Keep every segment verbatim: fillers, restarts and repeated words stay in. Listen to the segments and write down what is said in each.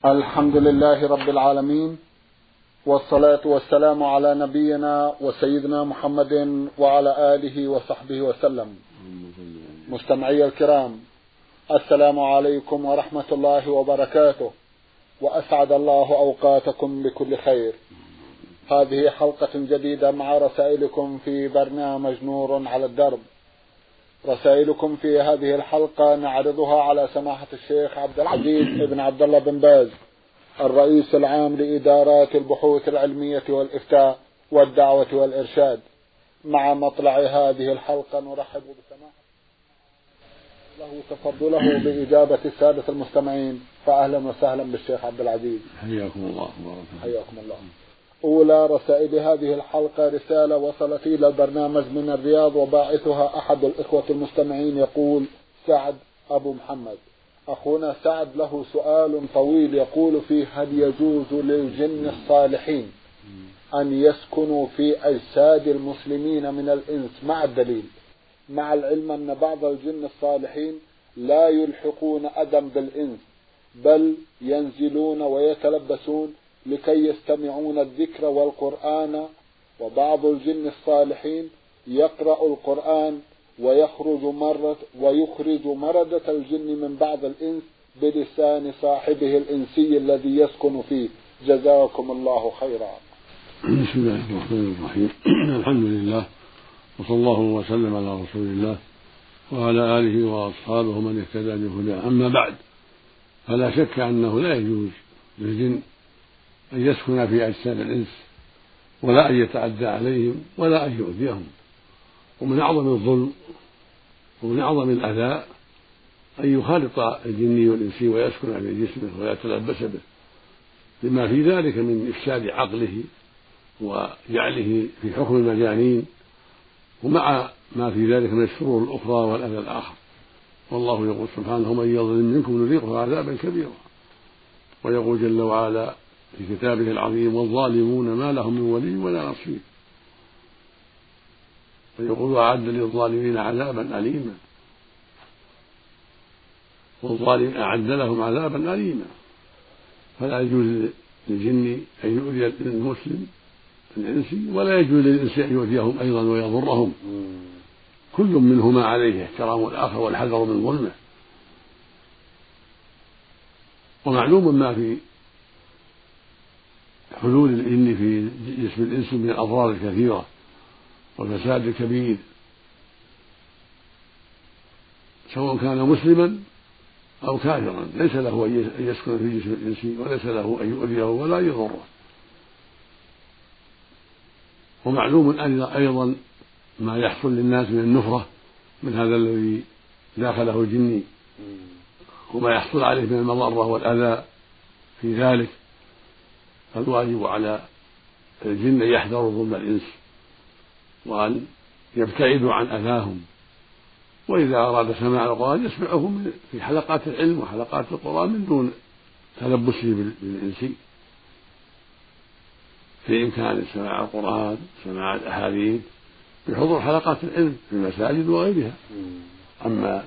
الحمد لله رب العالمين، والصلاة والسلام على نبينا وسيدنا محمد وعلى آله وصحبه وسلم. مستمعي الكرام، السلام عليكم ورحمة الله وبركاته، وأسعد الله أوقاتكم بكل خير. هذه حلقة جديدة مع رسائلكم في برنامج نور على الدرب. رسائلكم في هذه الحلقة نعرضها على سماحة الشيخ عبد العزيز ابن عبد الله بن باز، الرئيس العام لإدارات البحوث العلمية والإفتاء والدعوة والإرشاد. مع مطلع هذه الحلقة نرحب بسماحة له تفضله بإجابة السادة المستمعين، فأهلا وسهلا بالشيخ عبد العزيز. حياكم الله. حياكم الله. أولى رسائل هذه الحلقة رسالة وصلت إلى البرنامج من الرياض، وباعثها أحد الإخوة المستمعين يقول سعد أبو محمد. أخونا سعد له سؤال طويل يقول فيه: هل يجوز للجن الصالحين أن يسكنوا في أجساد المسلمين من الإنس مع الدليل، مع العلم أن بعض الجن الصالحين لا يلحقون أذى بالإنس، بل ينزلون ويتلبسون لكي يستمعون الذكر والقرآن، وبعض الجن الصالحين يقرأ القرآن ويخرج مرة ويخرج مردة الجن من بعض الإنس بلسان صاحبه الإنسي الذي يسكن فيه. جزاكم الله خيرا. بسم الله الرحمن الرحيم. الحمد لله، وصلى الله وسلم على رسول الله وعلى آله وأصحابه من اهتدى بهداه. أما بعد، فلا شك أنه لا يجوز للجن أن يسكن في أجساد الإنس، ولا أن يتعدى عليهم، ولا أن يؤذيهم. ومن أعظم الظلم ومن أعظم الأذى أن يخالط الجني والإنسي ويسكن في جسمه ويتلبس به، لما في ذلك من إفساد عقله وجعله في حكم المجانين، ومع ما في ذلك من الشرور الأخرى والأذى الآخر. والله يقول سبحانه: من يظلم منكم نذيقه عذابا كبيرا. ويقول جل وعلا في كتابه العظيم: والظالمون ما لهم من ولي ولا نصير. ويقول: أعد للظالمين عذابا أليما. والظالمين أعد لهم عذابا أليما. فلا يجوز للجن أن يؤذي المسلم الإنسي، ولا يجوز للإنس أن يؤذيهم أيضا ويضرهم. كل منهما عليه احترام الآخر والحذر من ظلمه. ومعلوم ما في حلول الجن في جسم الإنس من الأضرار الكثيرة والفساد الكبير، سواء كان مسلما أو كافرا ليس له أن يسكن في جسم الإنس، وليس له أن يؤذيه ولا يضره. ومعلوم أيضا ما يحصل للناس من النفرة من هذا الذي داخله الجني، وما يحصل عليه من المضرة والأذى في ذلك. فالواجب على الجن أن يحذروا ظلم الإنس، وأن يبتعدوا عن أذاهم. وإذا أراد سماع القرآن يسمعه في حلقات العلم وحلقات القرآن من دون تلبسه بالإنسي. في إمكان سماع القرآن، سماع الأحاديث، بحضور حلقات العلم في المساجد وغيرها. أما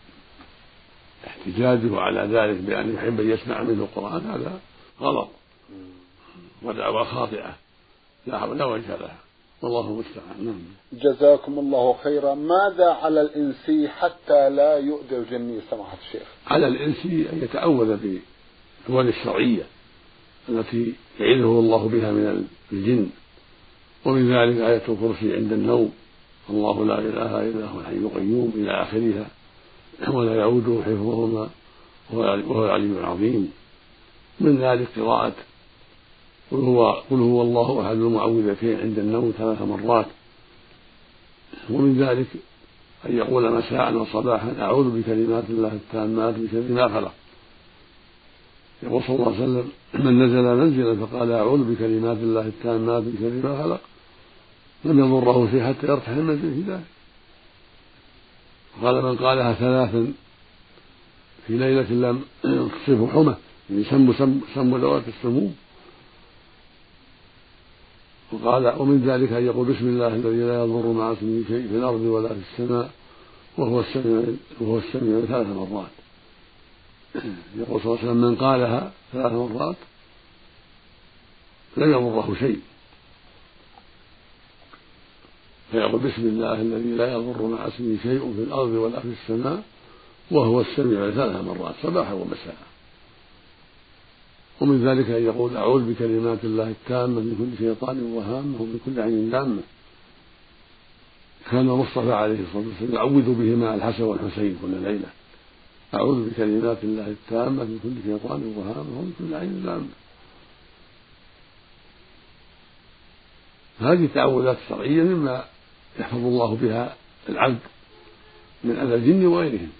احتجاجه على ذلك بأن يحب أن يسمع منه القرآن هذا غلط ودعوة خاطئة لا وجه لها، والله المستعان. جزاكم الله خيرا. ماذا على الإنسي حتى لا يؤذي الجني سماحة الشيخ؟ على الإنسي أن يتأول بالدول الشرعية التي يعيذه الله بها من الجن، ومن ذلك آية الكرسي عند النوم: الله لا إله إلا هو الحي القيوم إلى آخرها، ولا يعوده حفظهما وهو العلي العظيم. من ذلك قراءة قل هو, قل هو الله أحد المعوذتين عند النوم ثلاث مرات. ومن ذلك أن يقول مساء وصباحا: أعوذ بكلمات الله التامات من شر ما خلق. يقول صلى الله عليه وسلم: من نزل منزلا فقال أعوذ بكلمات الله التامات من شر ما خلق لم يضره شيء حتى يرتاح المنزل في ذلك. قال: من قالها ثلاثا في ليلة لم تصبه حمى، يعني سم سم سم ذوات السموم. وقال: ومن ذلك أن يقول: بسم الله الذي لا يضر مع اسمه شيء في الأرض ولا في السماء وهو السميع وهو السميع ثلاث مرات. يقول صلى الله عليه وسلم من قالها ثلاث مرات لا يضره شيء، فيقول بسم الله الذي لا يضر مع اسمه شيء في الأرض ولا في السماء وهو السميع ثلاث مرات صباحا ومساء. ومن ذلك أن يقول أعوذ بكلمات الله التامة من كل شيطان وهامة ومن كل عين لامة. كان المصطفى عليه الصلاة والسلام يعوذ بهما الحسن والحسين كل ليلة، أعوذ بكلمات الله التامة من كل شيطان وهامة ومن كل عين لامة. هذه التعوذات الشرعية مما يحفظ الله بها العبد من أذى الجن وغيرهم.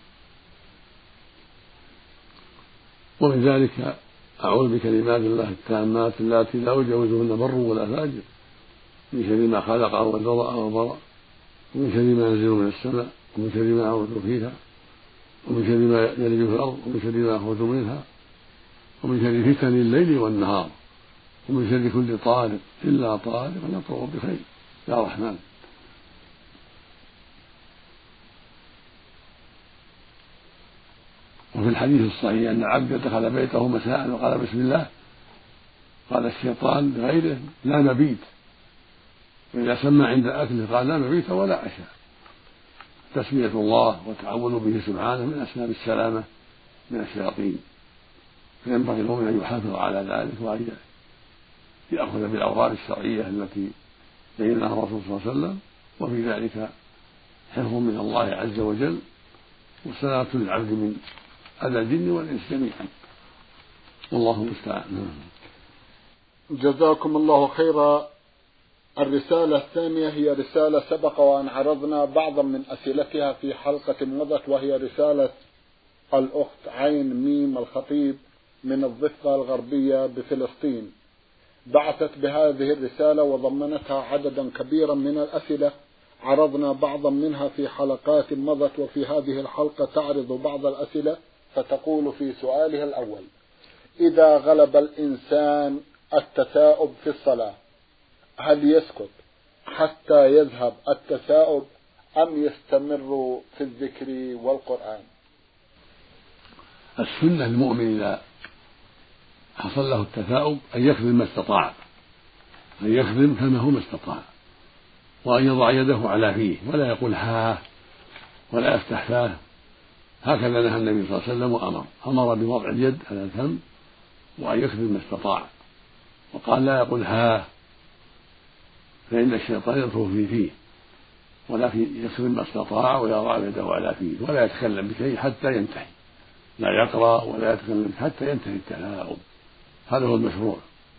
ومن ذلك أعوذ بكلمات الله التامات التي لا يجاوزهن بر ولا فاجر من شر ما خلق وذرأ وبرأ، ومن شر ما ينزل من السماء، ومن شر ما يعرج فيها، ومن شر ما يلج في الأرض، ومن شر ما يخرج منها، ومن شر فتن الليل والنهار، ومن شر كل طارق إلا طارق يطرق بخير يا رحمن. وفي الحديث الصحيح أن عبد دخل بيته مساء وقال بسم الله قال الشيطان لغيره لا مبيت، وإذا سمى عند أكله قال لا مبيت ولا عشاء. تسمية الله وتعوذ به سبحانه من أسباب السلامة من الشياطين، فينبغي المؤمن أن يحافظ على ذلك وأن يأخذ بالأوراق الشرعية التي بينها الرسول صلى الله عليه وسلم، وفي ذلك حفظ من الله عز وجل وسلامة للعبد من أذى الجن والإنس جميعا، والله المستعان. جزاكم الله خيرا. الرسالة الثانية هي رسالة سبق وأن عرضنا بعضا من أسئلتها في حلقة مضت، وهي رسالة الأخت عين ميم الخطيب من الضفة الغربية بفلسطين. بعثت بهذه الرسالة وضمنتها عددا كبيرا من الأسئلة، عرضنا بعضا منها في حلقات مضت، وفي هذه الحلقة تعرض بعض الأسئلة، فتقول في سؤالها الأول: إذا غلب الإنسان التثاؤب في الصلاة هل يسكت حتى يذهب التثاؤب أم يستمر في الذكر والقرآن؟ السنة المؤمن إذا حصل له التثاؤب أن يخدم ما استطاع، أن يخدم كما هو ما استطاع، وأن يضع يده على فيه ولا يقول ها ولا يفتح فاه. هكذا نهى النبي صلى الله عليه وسلم وأمر أمر بوضع اليد على الفم وأن يخدم ما استطاع، وقال لا يقول ها فإن الشيطان ينفخ في فيه، ولكن يخدم ما استطاع ويضع يده على فيه ولا يتكلم بشيء حتى ينتهي، لا يقرأ ولا يتكلم حتى ينتهي التثاؤب. هذا هو المشروع.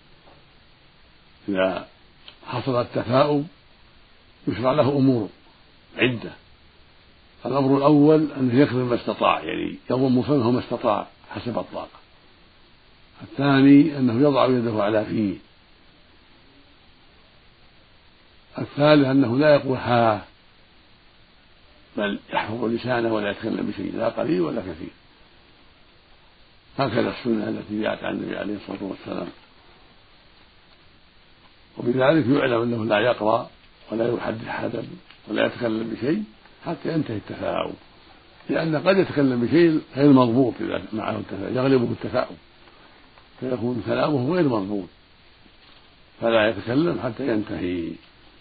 إذا حصل التثاؤب يشرع له أمور عدة. الأمر الأول أنه يخدم ما استطاع، يعني يضم فمه ما استطاع حسب الطاقة. الثاني أنه يضع يده على فيه. الثالث أنه لا يقول ها، بل يحفظ لسانه ولا يتكلم بشيء لا قليل ولا كثير. هكذا السنة التي جاءت عن النبي عليه الصلاة والسلام. وبذلك يعلم أنه لا يقرأ ولا يحدث حدا ولا يتكلم بشيء حتى ينتهي التثاؤب، لأن قد يتكلم بشيء غير مضبوط إذا معه التثاؤب يغلبه التثاؤب فيكون كلامه غير مضبوط، فلا يتكلم حتى ينتهي.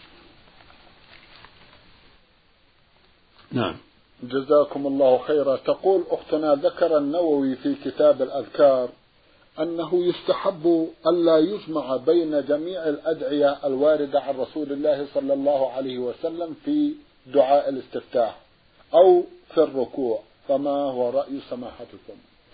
نعم. جزاكم الله خيرا. تقول أختنا: ذكر النووي في كتاب الأذكار أنه يستحب ألا يجمع بين جميع الأدعية الواردة عن رسول الله صلى الله عليه وسلم في دعاء الاستفتاح أو في الركوع، فما هو رأي سماحتكم؟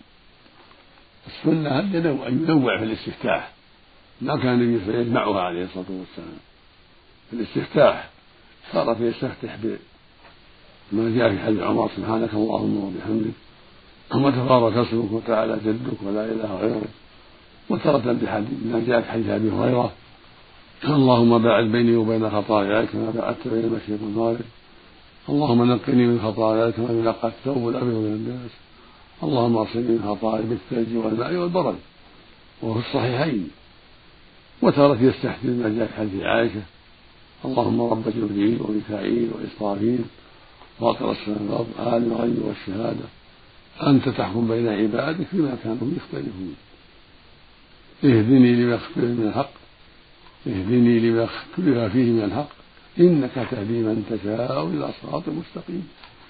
السنة أن ينوع في الاستفتاح، ما كان النبي يجمعها عليه الصلاة والسلام. في الاستفتاح صار يستفتح بما جاء في حديث عمر: سبحانك اللهم وبحمدك وتبارك اسمك وتعالى جدك ولا إله غيرك. وتارة بحديث ما جاء في حديث أبي هريرة: اللهم باعد بيني وبين خطاياي كما باعدت بين المشرق والمغرب، اللهم نقني من خطاياي كما ينقى الثوب الأبيض من الدنس، اللهم اغسلني من خطاياي بالثلج والماء والبرد. وفي الصحيحين. وتارة يستحسن ما جاء في حديث عائشة: اللهم رب جبريل وميكائيل وإسرافيل فاطر السماوات عالم الغيب والشهادة أنت تحكم بين عبادك فيما كانوا يختلفون، اهدني لما اختلف من الحق اهدني لما اختلف فيه من الحق إنك تهدي من تشاء إلى صراط مستقيم.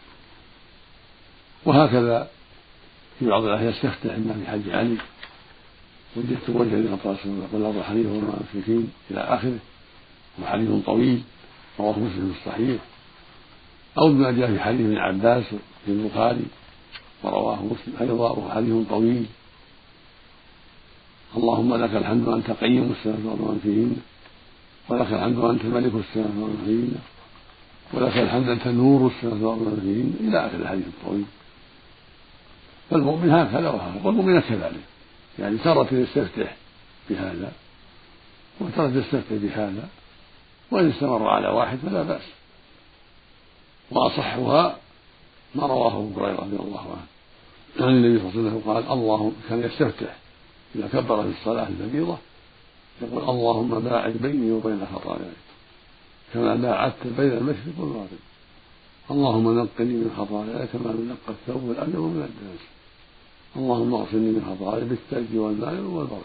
وهكذا في بعض الأحيان يستفتح إما في حج علي وجدت وجه للرسول يقول الله حنيف وما المشركين إلى آخره، وحديث طويل رواه مسلم في الصحيح، أو بما جاء في حديث ابن عباس في البخاري ورواه مسلم أيضا وهو حديث طويل: اللهم لك الحمد وأنت قيم السماوات ومن فيهن، ولك الحمد وأنت ملك السماوات ومن فيهن، ولك الحمد أنت نور السماوات ومن فيهن، إلى آخر الحديث الطويل. فالمؤمن هكذا وهكذا، والمؤمن كذلك، يعني تارة يستفتح بهذا وتارة يستفتح بهذا، وإن استمر على واحد فلا بأس. وأصحها ما رواه أبو هريرة رضي الله عنه عن النبي صلى الله عليه وسلم قال: الله كان يستفتح إذا كبر في الصلاة الفريضة يقول: اللهم باعد بيني وبين خطاياي كما باعدت بين المشرق والمغرب، اللهم نقني من خطاياي كما ينقى الثوب الأبيض من الدنس، اللهم اغسلني من خطاياي بالثلج والماء والبرد.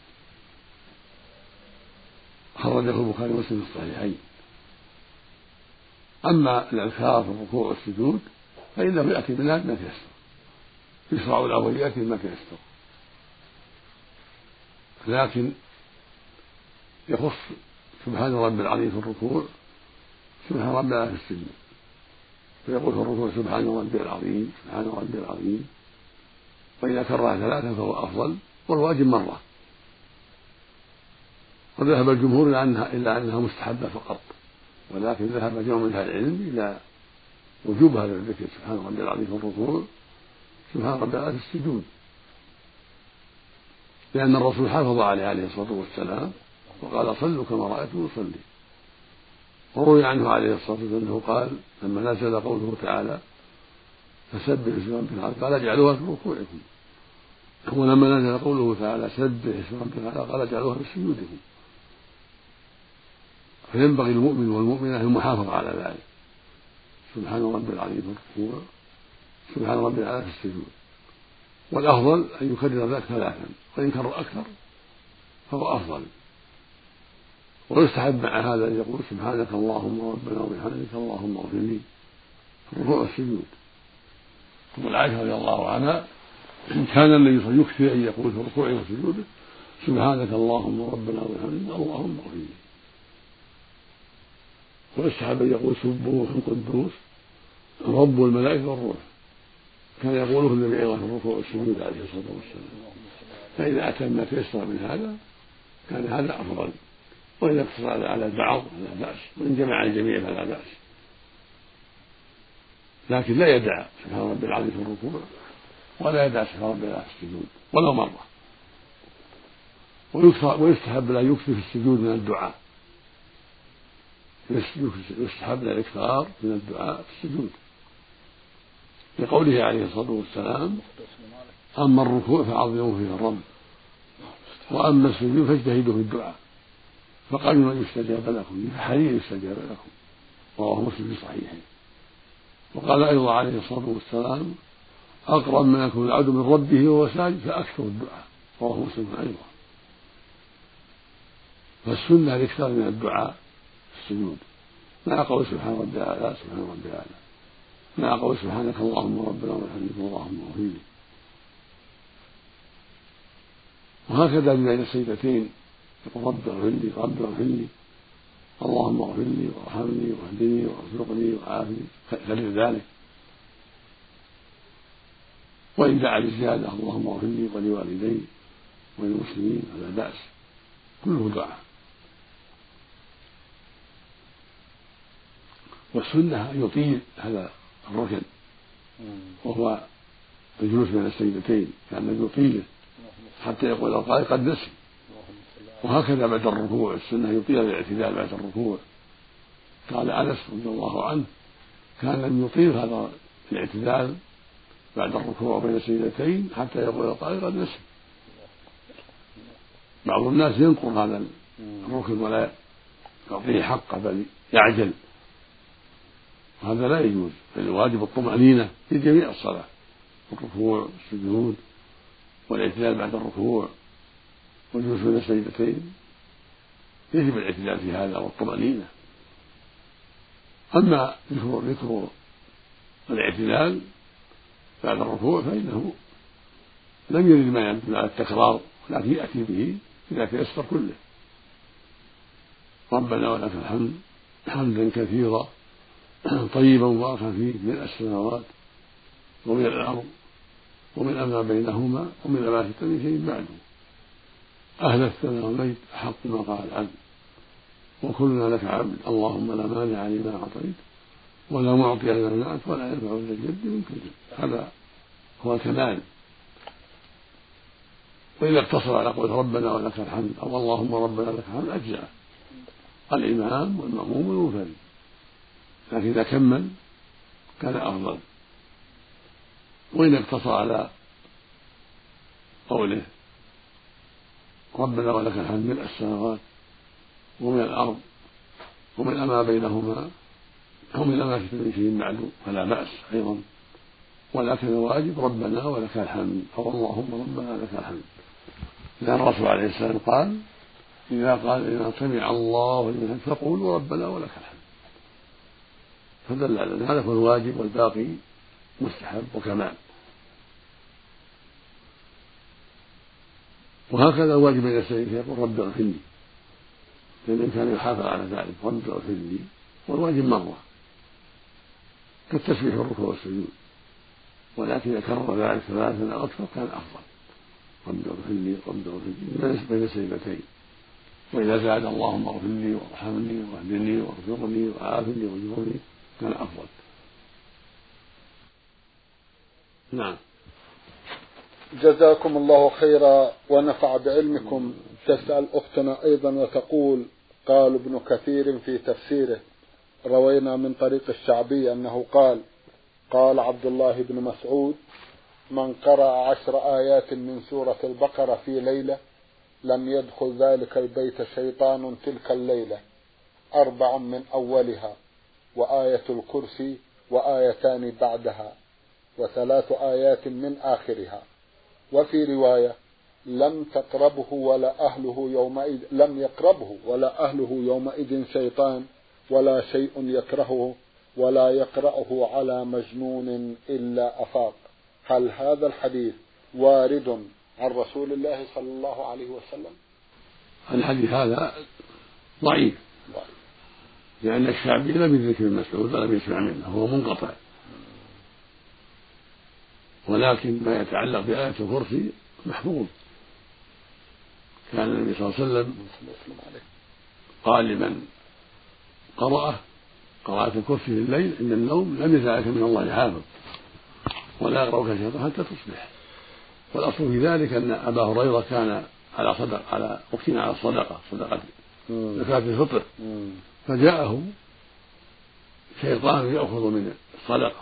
خرجه البخاري ومسلم في الصحيحين. أما الأذكار في الركوع والسجود فإنه يأتي منها ما تيسر، يشرع الأول يأتي ما تيسر، لكن يخص سبحان رب العظيم في الركوع سبحان رب العظيم في السجود، فيقول في الركوع سبحان ربي العظيم سبحان ربي العظيم، وإذا كرر ثلاثة فهو أفضل، والواجب مرة. وذهب الجمهور إلى أنها, إلا أنها مستحبة فقط، ولكن ذهب جمع من أهل العلم إلى وجوب هذا الذكر سبحان ربي العظيم في الركوع سبحان ربي العظيم في السجود، لأن الرسول حافظ عليه عليه الصلاة والسلام وقال: صلوا كما رأيتم أصلي. وروي عنه عليه الصلاة والسلام أنه قال لما نزل قوله تعالى: فسبح اسم ربك الأعلى قال: اجعلوها في ركوعكم. ولما نزل قوله تعالى: سبح اسم ربك الأعلى قال: اجعلوها في سجودكم. فينبغي المؤمن والمؤمنة المحافظة على ذلك، سبحان ربي العظيم في الركوع سبحان ربي الأعلى في السجود. والأفضل أن يكرر ذلك ثلاثا، وإن كرر أكثر فهو أفضل. ويستحب مع هذا أن يقول: سبحانك اللهم ربنا وبحمدك اللهم اغفر لي في الركوع والسجود. تقول عائشة رضي الله عنها: كان النبي صلى الله عليه وسلم يكثر أن يقول في الركوع والسجود: سبحانك اللهم ربنا وبحمدك اللهم اغفر لي. ويستحب أن يقول: سبوح قدوس رب الملائكة والروح. كان يقوله النبي أيضا في الركوع والسجود عليه الصلاة والسلام. فإذا أتم ما تيسر من هذا كان هذا أفضل، وإذا اقتصر على البعض فلا بأس، وإن جمع الجميع فلا بأس. لكن لا يدع سبحان ربي العظيم في الركوع ولا يدع سبحان ربي العظيم في السجود ولو مرة. ويستحب لا يكثر في السجود من الدعاء، يستحب لا الإكثار من الدعاء في السجود، لقوله عليه الصلاة والسلام: أما الركوع فعظموا فيه الرب، وأما السجود فاجتهدوا في الدعاء، فقالوا أن يستجاب لكم فحري يستجاب لكم. رواه مسلم في صحيحه. وقال أيضا عليه الصلاة والسلام: أقرب ما يكون العبد من ربه وهو ساجد فأكثر الدعاء. رواه مسلم أيضا. فالسنة الإكثار من الدعاء في السجود، مع قول سبحان ربي الأعلى سبحان ربي الأعلى، مع قول سبحانك اللهم ربنا وبحمدك اللهم اغفر لي. وهكذا بين السجدتين يقول: رب اغفر لي رب اغفر لي اللهم اغفر لي وارحمني واهدني وارزقني وعافني غير ذلك. وإن دعا بالزيادة: اللهم اغفر لي ولوالدي وللمسلمين فلا بأس، كله دعاء. والسنة يطيل هذا الركن وهو الجلوس بين السجدتين، كأنه يطيله حتى يقول القائل قد نسي. وهكذا بعد الركوع السنة يطيل الاعتدال بعد الركوع. قال أنس رضي الله عنه: كان لم يطيل هذا الاعتدال بعد الركوع بين السجدتين حتى يقول القائل قد نسي. بعض الناس ينقر هذا الركن ولا يعطيه حقه بل يعجل، هذا لا يجوز، بل الواجب الطمأنينة في جميع الصلاة، الركوع والسجود والاعتدال بعد الركوع والجلوس بين السجدتين، يجب الاعتدال في هذا والطمأنينة. أما ذكر ذكر الاعتدال بعد الركوع فإنه لم يرد ما يدل على التكرار، لكن يأتي به إذا تيسر كله. ربنا ولك الحمد حمدا كثيرا طيبا مباركا فيه من السماوات ومن الأرض ومن ما بينهما ومن ما شئت من شيء بعده، أهل الثناء والمجد أحق ما قال العبد وكلنا لك عبد، اللهم لا مانع لما أعطيت ولا معطي لما منعت ولا ينفع ذا الجد منك الجد. هذا هو الكمال. وإذا اقتصر على قول ربنا ولك الحمد أو اللهم ربنا لك الحمد أجزأ الإمام والمأموم والمنفرد، لكن إذا كمل كان أفضل. وإن اقتصر على قوله ربنا ولك الحمد من السماوات ومن الأرض ومن ما بينهما ومن ما شئت من شيء بعد فلا بأس أيضا، ولكن الواجب ربنا ولك الحمد أو اللهم ربنا لك الحمد، لأن الرسول عليه السلام قال إذا قال إذا سمع الله لمن حمده فقولوا ربنا ولك الحمد، فدل على أن هذا هو الواجب والباقي مستحب وكمال. وهكذا الواجب بين السجدتين يقول رب اغفر لي، لأن كان يحافظ على ذلك رب اغفر لي، والواجب مرة كالتسبيح والركوع والسجود، ولكن إذا كرر ذلك ثلاثا أو أكثر كان أفضل، رب اغفر لي رب اغفر لي بين السجدتين. وإذا زاد اللهم اغفر لي وارحمني واهدني واغفرني وعافني واجبرني كان أفضل. نعم. جزاكم الله خيرا ونفع بعلمكم. تسأل أختنا أيضا وتقول قال ابن كثير في تفسيره روينا من طريق الشعبي أنه قال قال عبد الله بن مسعود من قرأ عشر آيات من سورة البقرة في ليلة لم يدخل ذلك البيت شيطان تلك الليلة، أربع من أولها وآية الكرسي وآيتان بعدها وثلاث آيات من آخرها. وفي رواية لم تقربه ولا أهله يومئذ لم يقربه ولا أهله يومئذ شيطان ولا شيء يكرهه ولا يقرأه على مجنون إلا أفاق. هل هذا الحديث وارد عن رسول الله صلى الله عليه وسلم؟ الحديث هذا ضعيف لأن الشعبي لم يدرك ابن مسعود ولم يسمع منه، هو منقطع. ولكن ما يتعلق بآية الكرسي محفوظ، كان النبي صلى الله عليه وسلم قال لمن قرأه قراءة الكرسي في الليل عند النوم لم يزعك من الله حافظ ولا يقرأك الشيطان حتى تصبح. والأصل في ذلك أن أبا هريرة كان على صدق على وكيل على الصدقة صدقة زكاة الفطر، فجاءه شيطان يأخذ من الصدقة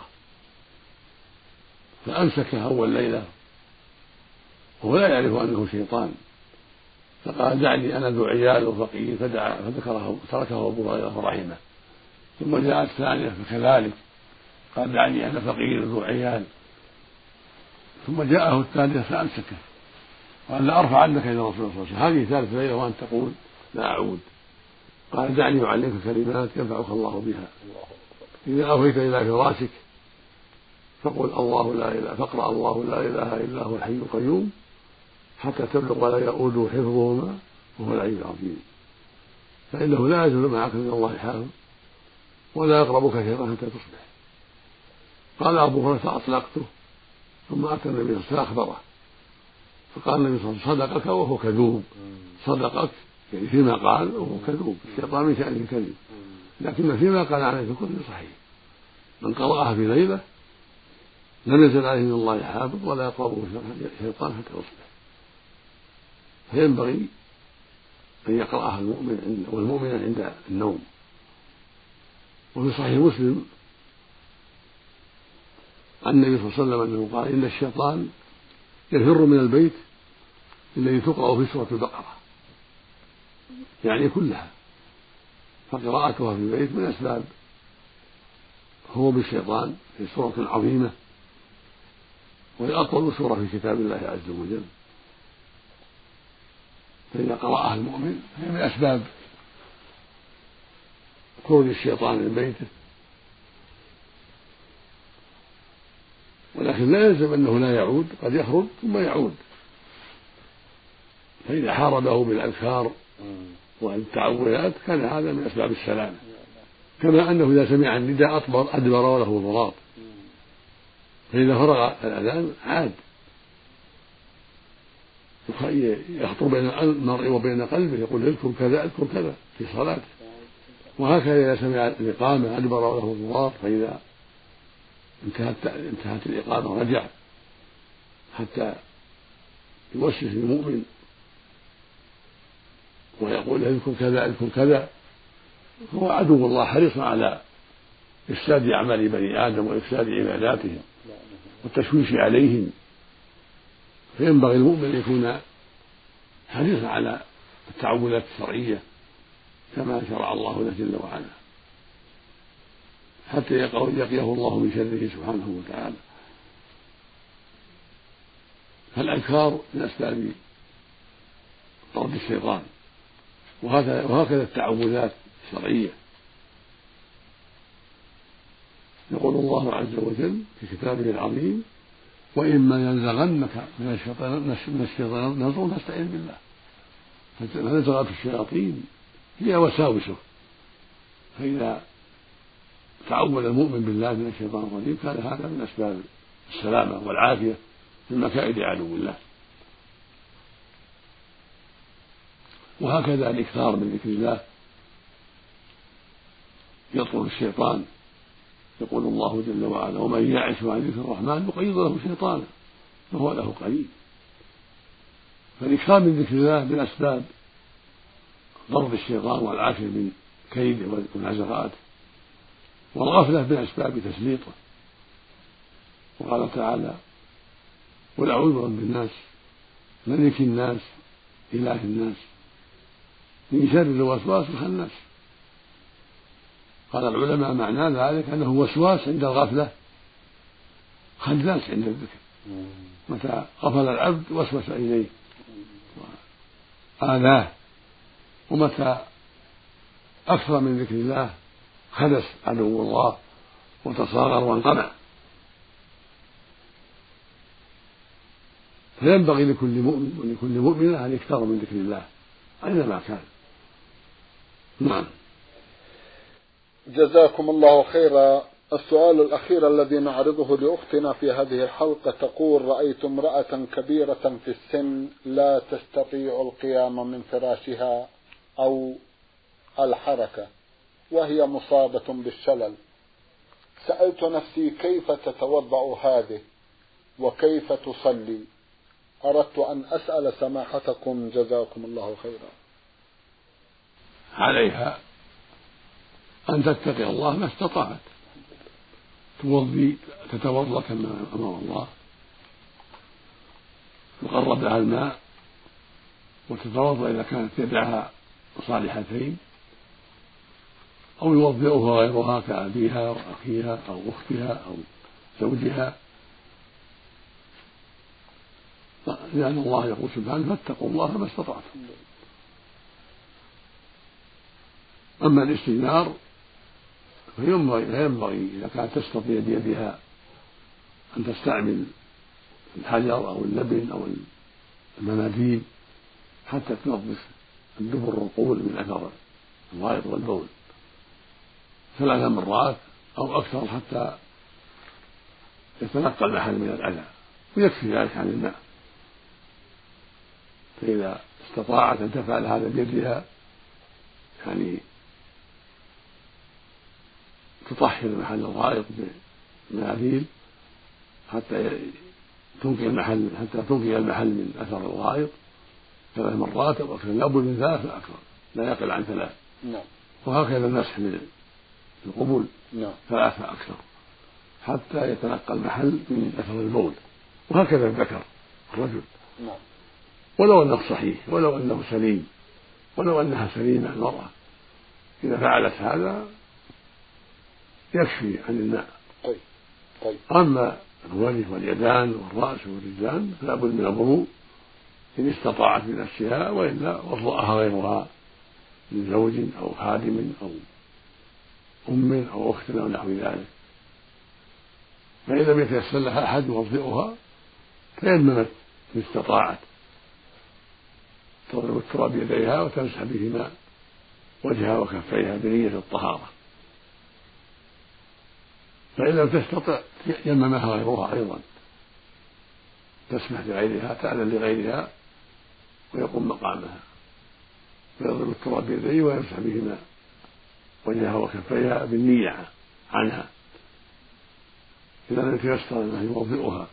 فأمسكه أول ليلة وهو لا يعرف أنه شيطان، فقال دعني أنا ذو عيال وفقير، فدعا فذكره تركه أبو هريرة رحمه. ثم جاءت الثانية فكذلك قال دعني أنا فقير ذو عيال، ثم جاءه الثالثة فأمسكه قال لا أرفع عنك إلى رسول الله صلى الله عليه وسلم، هذه ثالث ليلة وأنت تقول لا أعود. قال دعني أعلمك كلمات ينفعك الله بها، إذا أويت إلى فراشك فقل الله لا إله فاقرأ الله لا إله إلا هو الحي القيوم حتى تبلغ ولا يؤوده حفظهما وهو العلي العظيم، فإنه لا يزول معك من الله حافظ ولا يقربك شيطان حتى تصبح. قال أبو هريرة فأطلقته، ثم أتى النبي صلى الله عليه وسلم أخبره، فقال النبي صلى الله عليه وسلم صدقك وهو كذوب، صدقك يعني فيما قال وهو كذوب، الشيطان من شأنه الكذب، لكن فيما قال عليه الكل صحيح. من قرأها في ليلة لم يزل عليه من الله حافظ ولا يقربه شيطان حتى يصبح. فينبغي أن يقرأها المؤمن والمؤمن عند النوم. وفي صحيح مسلم عن النبي صلى الله عليه وسلم أنه قال إن الشيطان يفر من البيت الذي تقرأ في سورة البقرة يعني كلها، فقراءتها في البيت من أسباب هروب الشيطان في سورة عظيمة وهي أطول سورة في كتاب الله عز وجل، فإذا قرأها المؤمن هي من أسباب خروج الشيطان من بيته، ولكن لا يلزم أنه لا يعود، قد يخرج ثم يعود، فإذا حاربه بالأذكار والتعوذات كان هذا من أسباب السلامة، كما أنه إذا سمع النداء أدبر وله ضراط، فإذا فرغ الأذان عاد يخطر بين المرء وبين قلبه يقول اذكر كذا اذكر كذا في صلاته. وهكذا إذا سمع الإقامة أدبر وله الضراط، فإذا انتهت انتهت الإقامة رجع حتى يوسوس المؤمن ويقول اذكر كذا اذكر كذا. هو عدو الله حريص على إفساد أعمال بني آدم وإفساد عباداتهم والتشويش عليهم، فينبغي المؤمن أن يكون حريصا على التعوذات الشرعية كما شرع الله له جل وعلا، حتى يقيه الله من شره سبحانه وتعالى. فالأذكار من أسباب طرد الشيطان، وهكذا التعوذات الشرعية. يقول الله عز وجل في كتابه العظيم: وإما ينزغنك من الشيطان نزغ فاستعذ بالله. فنزغت الشياطين هي وساوسه، فإذا تعوذ المؤمن بالله من الشيطان الرجيم كان هذا من أسباب السلامة والعافية من مكائد عدو الله. وهكذا الإكثار من ذكر الله يطرد الشيطان. يقول الله جل وعلا: ومن يعش عن ذكر الرحمن يقيض له شيطانا فهو له قريب. فالإكثار من ذكر الله من أسباب ضرب الشيطان والعافية من كيده ونزغاته، والغفلة من أسباب تسليطه. وقال تعالى: قل أعوذ برب الناس ملك الناس إله الناس من شر الوسواس الخناس. قال العلماء معنى ذلك أنه وسواس عند الغفلة، خناس عند الذكر. متى غفل العبد وسوس إليه وآلاه، ومتى أكثر من ذكر الله خنس عدو الله وتصاغر وانقمع. فينبغي لكل مؤمن ولكل مؤمنة أن يكثر من ذكر الله أينما كان. نعم. جزاكم الله خيرا. السؤال الأخير الذي نعرضه لأختنا في هذه الحلقة تقول: رأيت امرأة كبيرة في السن لا تستطيع القيام من فراشها أو الحركة وهي مصابة بالشلل، سألت نفسي كيف تتوضأ هذه وكيف تصلي؟ أردت أن أسأل سماحتكم جزاكم الله خيرا. عليها أن تتقي الله ما استطاعت، توضي تتوضأ كما أمر الله، يقرب لها الماء وتتوضأ إذا كانت يدعها صالحتين، أو يوضئها غيرها كأبيها وأخيها أو أختها أو زوجها، لأن الله يقول سبحانه: فاتقوا الله ما استطعتم. أما الاستجمار فينبغي لا ينبغي إذا كانت تستطيع بيدها أن تستعمل الحجر أو اللبن أو المناديل حتى تنظف الدبر والقبول من أثر الغائط والبول ثلاث مرات أو أكثر حتى يتنقى المحل من الأذى، ويكفي ذلك عن الماء. فإذا استطاعت أن تفعل هذا بيدها يعني تطهر محل الغائط بمناديل حتى تنقي المحل حتى تنقي المحل من أثر الغائط ثلاث مرات أو أكثر، لا بد من ثلاث أكثر، لا يقل عن ثلاث. نعم. وهكذا المسح من القبول نعم. ثلاثة أكثر حتى يتنقى المحل من أثر البول. وهكذا الذكر الرجل. نعم. ولو أنه صحيح ولو أنه سليم ولو أنها سليمة المرأة، إذا فعلت هذا يكفي عن الماء. طيب. طيب. أما الوجه واليدان والرأس والرجلان فلا بد من الوضوء إن استطاعت بنفسها، وإلا وضأها غيرها من زوج أو خادم أو أم أو أخت أو نحو ذلك. فإن لم يتيسر لها أحد يوضئها تيممت إن استطاعت، تضرب التراب بيديها وتمسح بهما وجهها وكفيها بنية الطهارة. فإن لم تستطع يممها غيرها أيضا، تسمح لغيرها، تعلن لغيرها ويقوم مقامها، ويضرب التراب بيديه ويمسح بهما وجهها وكفيها بالنية عنها إذا لم يتيسر أنه يوضئها.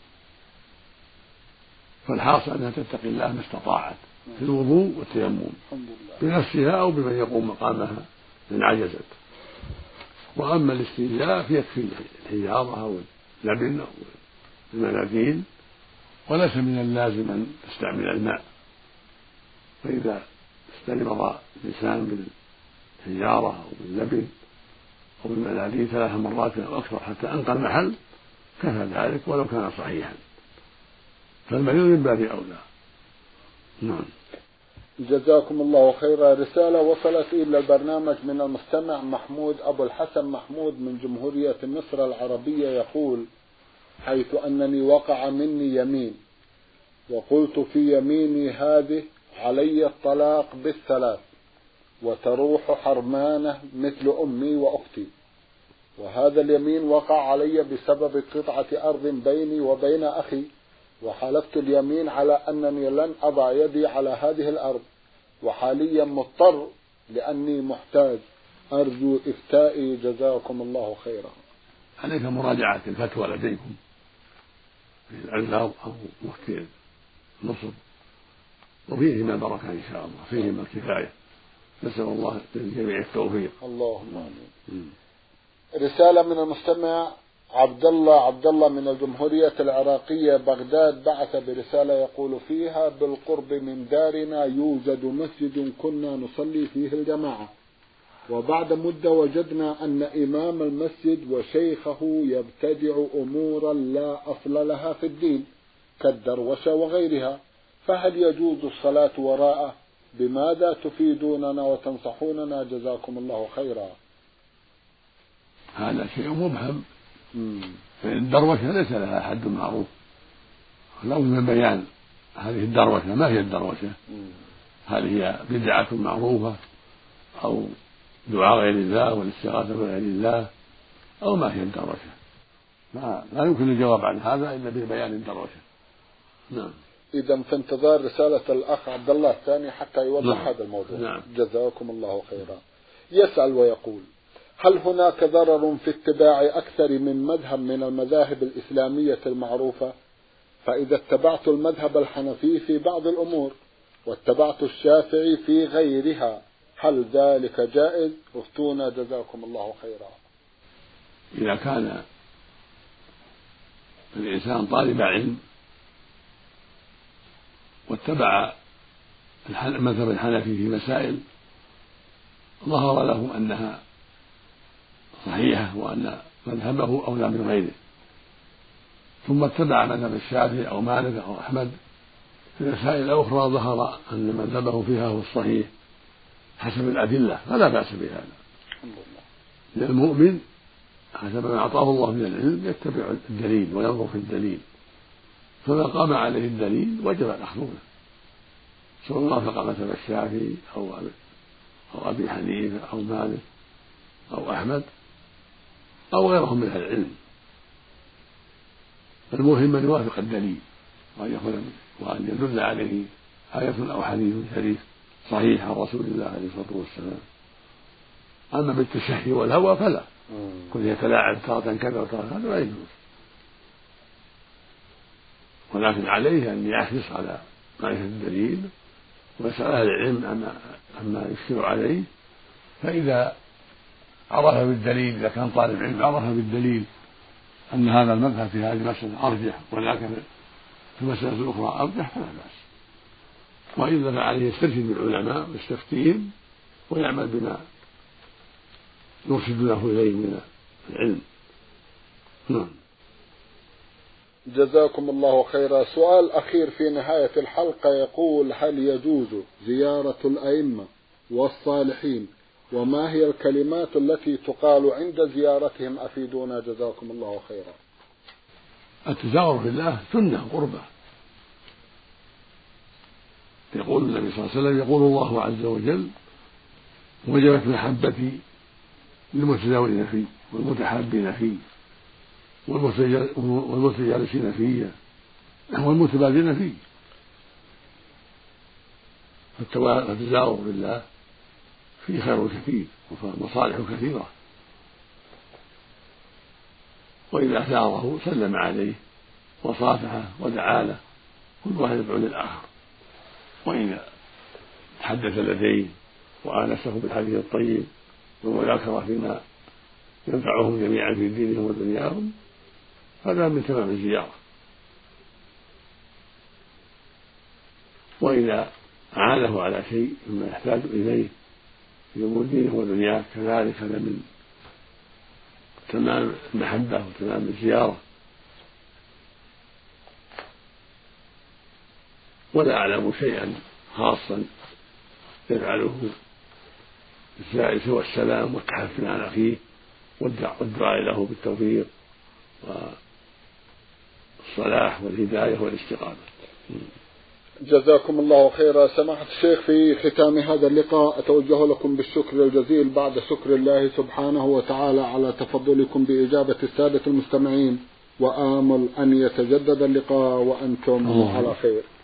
فالحاصل أنها تتقي الله ما استطاعت في الوضوء والتيمم بنفسها أو بمن يقوم مقامها من عجزت. وأما الاستنجاء فيكفي الحجارة أو اللبن أو المناديل، وليس من اللازم أن تستعمل الماء. فإذا استنبض الإنسان بالحجارة أو باللبن أو بالمناديل ثلاث مرات أو أكثر حتى أنقى المحل كفى ذلك ولو كان صحيحا، فالمريض من باب أولى. نعم. جزاكم الله خيرا. رسالة وصلت إلى البرنامج من المستمع محمود أبو الحسن محمود من جمهورية مصر العربية، يقول: حيث أنني وقع مني يمين وقلت في يميني هذه علي الطلاق بالثلاث وتروح حرمانة مثل أمي وأختي، وهذا اليمين وقع علي بسبب قطعة أرض بيني وبين أخي، وحلفت اليمين على أنني لن أضع يدي على هذه الأرض، وحاليا مضطر لأني محتاج، أرجو إفتائي جزاكم الله خيرا. عليك مراجعة الفتوى لديكم في العلم أو مفتي مصر، وفيهما البركة إن شاء الله، فيهما الكفاية. نسأل الله للجميع التوفيق. اللهم آمين. رسالة من المستمع عبد الله عبد الله من الجمهورية العراقية بغداد، بعث برسالة يقول فيها: بالقرب من دارنا يوجد مسجد كنا نصلي فيه الجماعة، وبعد مدة وجدنا أن إمام المسجد وشيخه يبتدع أمورا لا أصل لها في الدين كالدروشة وغيرها، فهل يجوز الصلاة وراءه؟ بماذا تفيدوننا وتنصحوننا جزاكم الله خيرا. هذا شيء مبهم، فإن الدروشة ليس لها حد معروف، لو من بيان هذه الدروشة ما هي الدروشة، هل هي بدعة معروفة أو دعاء غير الله والاستغاثة بغير الله، أو ما هي الدروشة؟ ما لا يمكن الجواب عن هذا إلا ببيان الدروشة. نعم. إذا في انتظار رسالة الأخ عبد الله الثاني حتى يوضح نعم. هذا الموضوع. نعم. جزاكم الله خيرا. يسأل ويقول: هل هناك ضرر في اتباع أكثر من مذهب من المذاهب الإسلامية المعروفة؟ فإذا اتبعت المذهب الحنفي في بعض الأمور واتبعت الشافعي في غيرها هل ذلك جائز؟ افتونا جزاكم الله خيرا. إذا كان الإنسان طالب علم واتبع المذهب الحنفي في مسائل ظهر له أنها صحيحة وأن مذهبه أولى من غيره، ثم اتبع مذهب الشافعي أو مالك أو أحمد في مسائل أخرى ظهر أن مذهبه فيها هو الصحيح حسب الأدلة، فلا بأس بهذا. للمؤمن حسب ما أعطاه الله من العلم يتبع الدليل وينظر في الدليل، فما قام عليه الدليل وجب الأخذ به، سواء وافق مذهب الشافعي أو أو أبي حنيفة أو مالك أو أحمد أو غيرهم من أهل العلم. المهم أن يوافق الدليل وأن يكون وأن يدل عليه آية أو حديث شريف صحيح عن رسول الله عليه الصلاة والسلام. أما بالتشهي والهوى فلا، كل يتلاعب تارة كذا وتارة هذا لا يجوز، ولكن عليه أن يحرص على معرفة الدليل ويسأل أهل العلم عما يشكل عليه، فإذا عرف بالدليل، إذا كان طالب علم عرف بالدليل أن هذا المذهب في هذه المسألة أرجح ولكن في المسألة الأخرى أرجح فلا بأس، وإلا فعليه يسترشد بالعلماء ويستفتيهم ويعمل بما يرشد له إليه من العلم. نعم. جزاكم الله خيرا. سؤال أخير في نهاية الحلقة يقول: هل يجوز زيارة الأئمة والصالحين؟ وما هي الكلمات التي تقال عند زيارتهم؟ أفيدونا جزاكم الله خيرا. التزاور في الله سنة قربة. يقول النبي صلى الله عليه وسلم: يقول الله عز وجل: وجبت محبتي للمتزاورين فيه والمتحابين فيه والمتجالسين فيه والمتبادلين فيه. فالتزاور بالله فيه خير كثير ومصالح كثيرة، وإذا زاره سلم عليه وصافحه ودعا له، كل واحد يدعو للآخر. وإذا تحدث لديه وآنسه بالحديث الطيب والمذاكرة فيما ينفعهم جميعا في دينهم ودنياهم، هذا من تمام الزيارة. وإذا أعانه على شيء مما يحتاج إليه في أمور دينه ودنياه، كذلك هذا من تمام المحبة وتمام الزيارة. ولا أعلم شيئا خاصا يفعله الزائر سوى السلام والتحفل على أخيه والدعاء له بالتوفيق والصلاح والهداية والاستقامة. جزاكم الله خيرا. سماحة الشيخ، في ختام هذا اللقاء أتوجه لكم بالشكر الجزيل بعد شكر الله سبحانه وتعالى على تفضلكم بإجابة السادة المستمعين، وآمل أن يتجدد اللقاء وأنتم على خير.